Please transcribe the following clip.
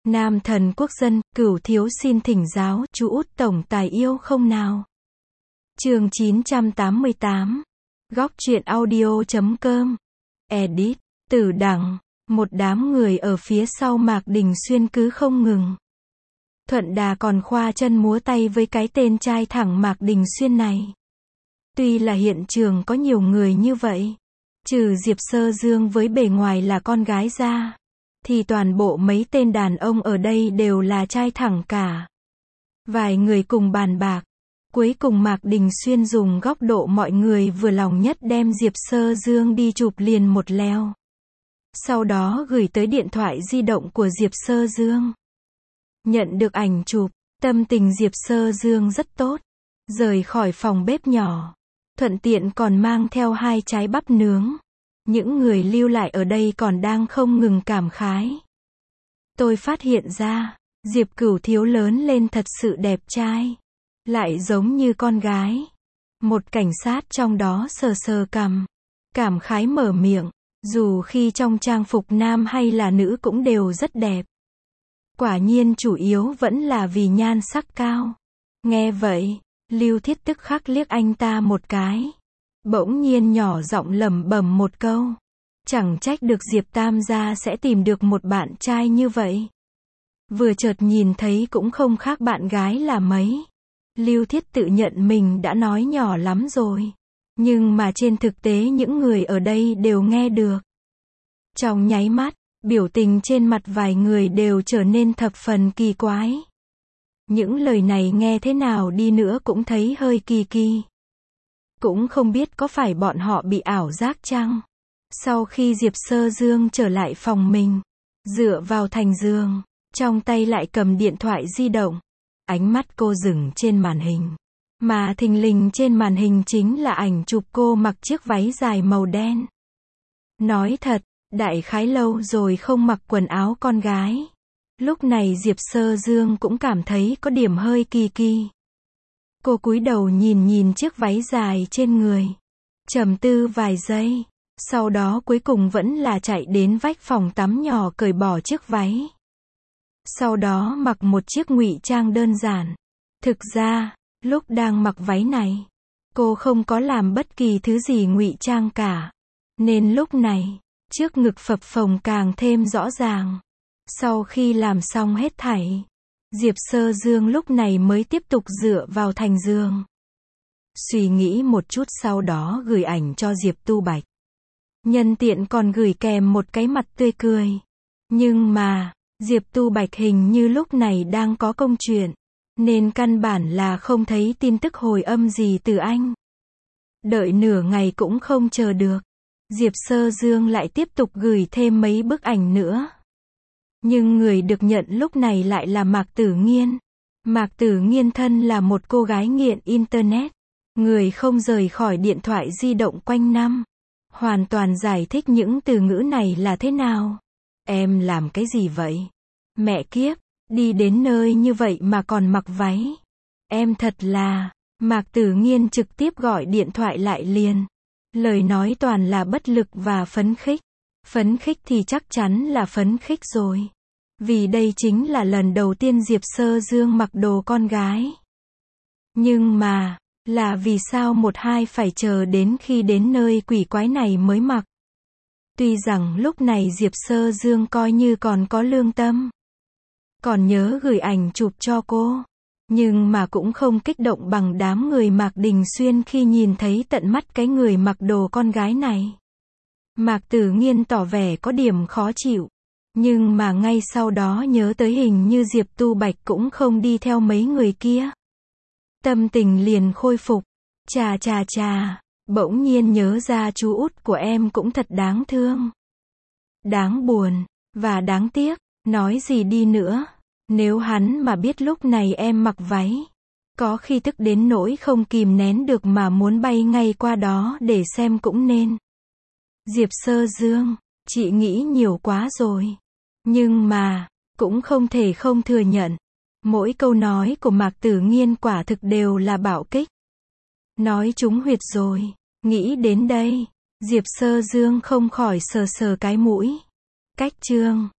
Nam thần quốc dân, Cửu thiếu xin thỉnh giáo, chú út tổng tài yêu không nào? Chương 988. Góc truyện audio.com. Edit. Tử đẳng. Một đám người ở phía sau Mạc Đình Xuyên cứ không ngừng. Thuận đà còn khoa chân múa tay với cái tên trai thẳng Mạc Đình Xuyên này. Tuy là hiện trường có nhiều người như vậy, trừ Diệp Sơ Dương với bề ngoài là con gái ra, thì toàn bộ mấy tên đàn ông ở đây đều là trai thẳng cả. Vài người cùng bàn bạc. Cuối cùng Mạc Đình Xuyên dùng góc độ mọi người vừa lòng nhất đem Diệp Sơ Dương đi chụp liền một leo. Sau đó gửi tới điện thoại di động của Diệp Sơ Dương. Nhận được ảnh chụp, tâm tình Diệp Sơ Dương rất tốt. Rời khỏi phòng bếp nhỏ, thuận tiện còn mang theo 2 trái bắp nướng. Những người lưu lại ở đây còn đang không ngừng cảm khái. Tôi phát hiện ra, Diệp Cửu thiếu lớn lên thật sự đẹp trai. Lại giống như con gái. Một cảnh sát trong đó sờ sờ cằm. Cảm khái mở miệng. Dù khi trong trang phục nam hay là nữ cũng đều rất đẹp. Quả nhiên chủ yếu vẫn là vì nhan sắc cao. Nghe vậy, Lưu Thiết tức khắc liếc anh ta một cái. Bỗng nhiên nhỏ giọng lẩm bẩm một câu. Chẳng trách được Diệp Tam gia sẽ tìm được một bạn trai như vậy. Vừa chợt nhìn thấy cũng không khác bạn gái là mấy. Lưu Thiết tự nhận mình đã nói nhỏ lắm rồi. Nhưng mà trên thực tế những người ở đây đều nghe được. Trong nháy mắt, biểu tình trên mặt vài người đều trở nên thập phần kỳ quái. Những lời này nghe thế nào đi nữa cũng thấy hơi kỳ kỳ. Cũng không biết có phải bọn họ bị ảo giác chăng? Sau khi Diệp Sơ Dương trở lại phòng mình, dựa vào thành giường, trong tay lại cầm điện thoại di động. Ánh mắt cô dừng trên màn hình. Mà thình lình trên màn hình chính là ảnh chụp cô mặc chiếc váy dài màu đen. Nói thật, đại khái lâu rồi không mặc quần áo con gái. Lúc này Diệp Sơ Dương cũng cảm thấy có điểm hơi kỳ kỳ. Cô cúi đầu nhìn chiếc váy dài trên người. Trầm tư vài giây. Sau đó cuối cùng vẫn là chạy đến vách phòng tắm nhỏ cởi bỏ chiếc váy. Sau đó mặc một chiếc ngụy trang đơn giản. Thực ra, lúc đang mặc váy này, cô không có làm bất kỳ thứ gì ngụy trang cả. Nên lúc này, trước ngực phập phồng càng thêm rõ ràng. Sau khi làm xong hết thảy, Diệp Sơ Dương lúc này mới tiếp tục dựa vào thành giường. Suy nghĩ một chút sau đó gửi ảnh cho Diệp Tu Bạch. Nhân tiện còn gửi kèm một cái mặt tươi cười. Nhưng mà, Diệp Tu Bạch hình như lúc này đang có công chuyện, nên căn bản là không thấy tin tức hồi âm gì từ anh. Đợi nửa ngày cũng không chờ được. Diệp Sơ Dương lại tiếp tục gửi thêm mấy bức ảnh nữa. Nhưng người được nhận lúc này lại là Mạc Tử Nghiên. Mạc Tử Nghiên thân là một cô gái nghiện Internet. Người không rời khỏi điện thoại di động quanh năm. Hoàn toàn giải thích những từ ngữ này là thế nào. Em làm cái gì vậy? Mẹ kiếp, đi đến nơi như vậy mà còn mặc váy. Em thật là... Mạc Tử Nghiên trực tiếp gọi điện thoại lại liền. Lời nói toàn là bất lực và phấn khích. Phấn khích thì chắc chắn là phấn khích rồi. Vì đây chính là lần đầu tiên Diệp Sơ Dương mặc đồ con gái. Nhưng mà, là vì sao một hai phải chờ đến khi đến nơi quỷ quái này mới mặc. Tuy rằng lúc này Diệp Sơ Dương coi như còn có lương tâm. Còn nhớ gửi ảnh chụp cho cô. Nhưng mà cũng không kích động bằng đám người Mạc Đình Xuyên khi nhìn thấy tận mắt cái người mặc đồ con gái này. Mạc Tử Nghiên tỏ vẻ có điểm khó chịu. Nhưng mà ngay sau đó nhớ tới hình như Diệp Tu Bạch cũng không đi theo mấy người kia. Tâm tình liền khôi phục. Chà, bỗng nhiên nhớ ra chú út của em cũng thật đáng thương. Đáng buồn, và đáng tiếc, nói gì đi nữa. Nếu hắn mà biết lúc này em mặc váy, có khi tức đến nỗi không kìm nén được mà muốn bay ngay qua đó để xem cũng nên. Diệp Sơ Dương, chị nghĩ nhiều quá rồi. Nhưng mà, cũng không thể không thừa nhận. Mỗi câu nói của Mạc Tử Nghiên quả thực đều là bạo kích. Nói trúng huyệt rồi. Nghĩ đến đây, Diệp Sơ Dương không khỏi sờ sờ cái mũi. Cách chương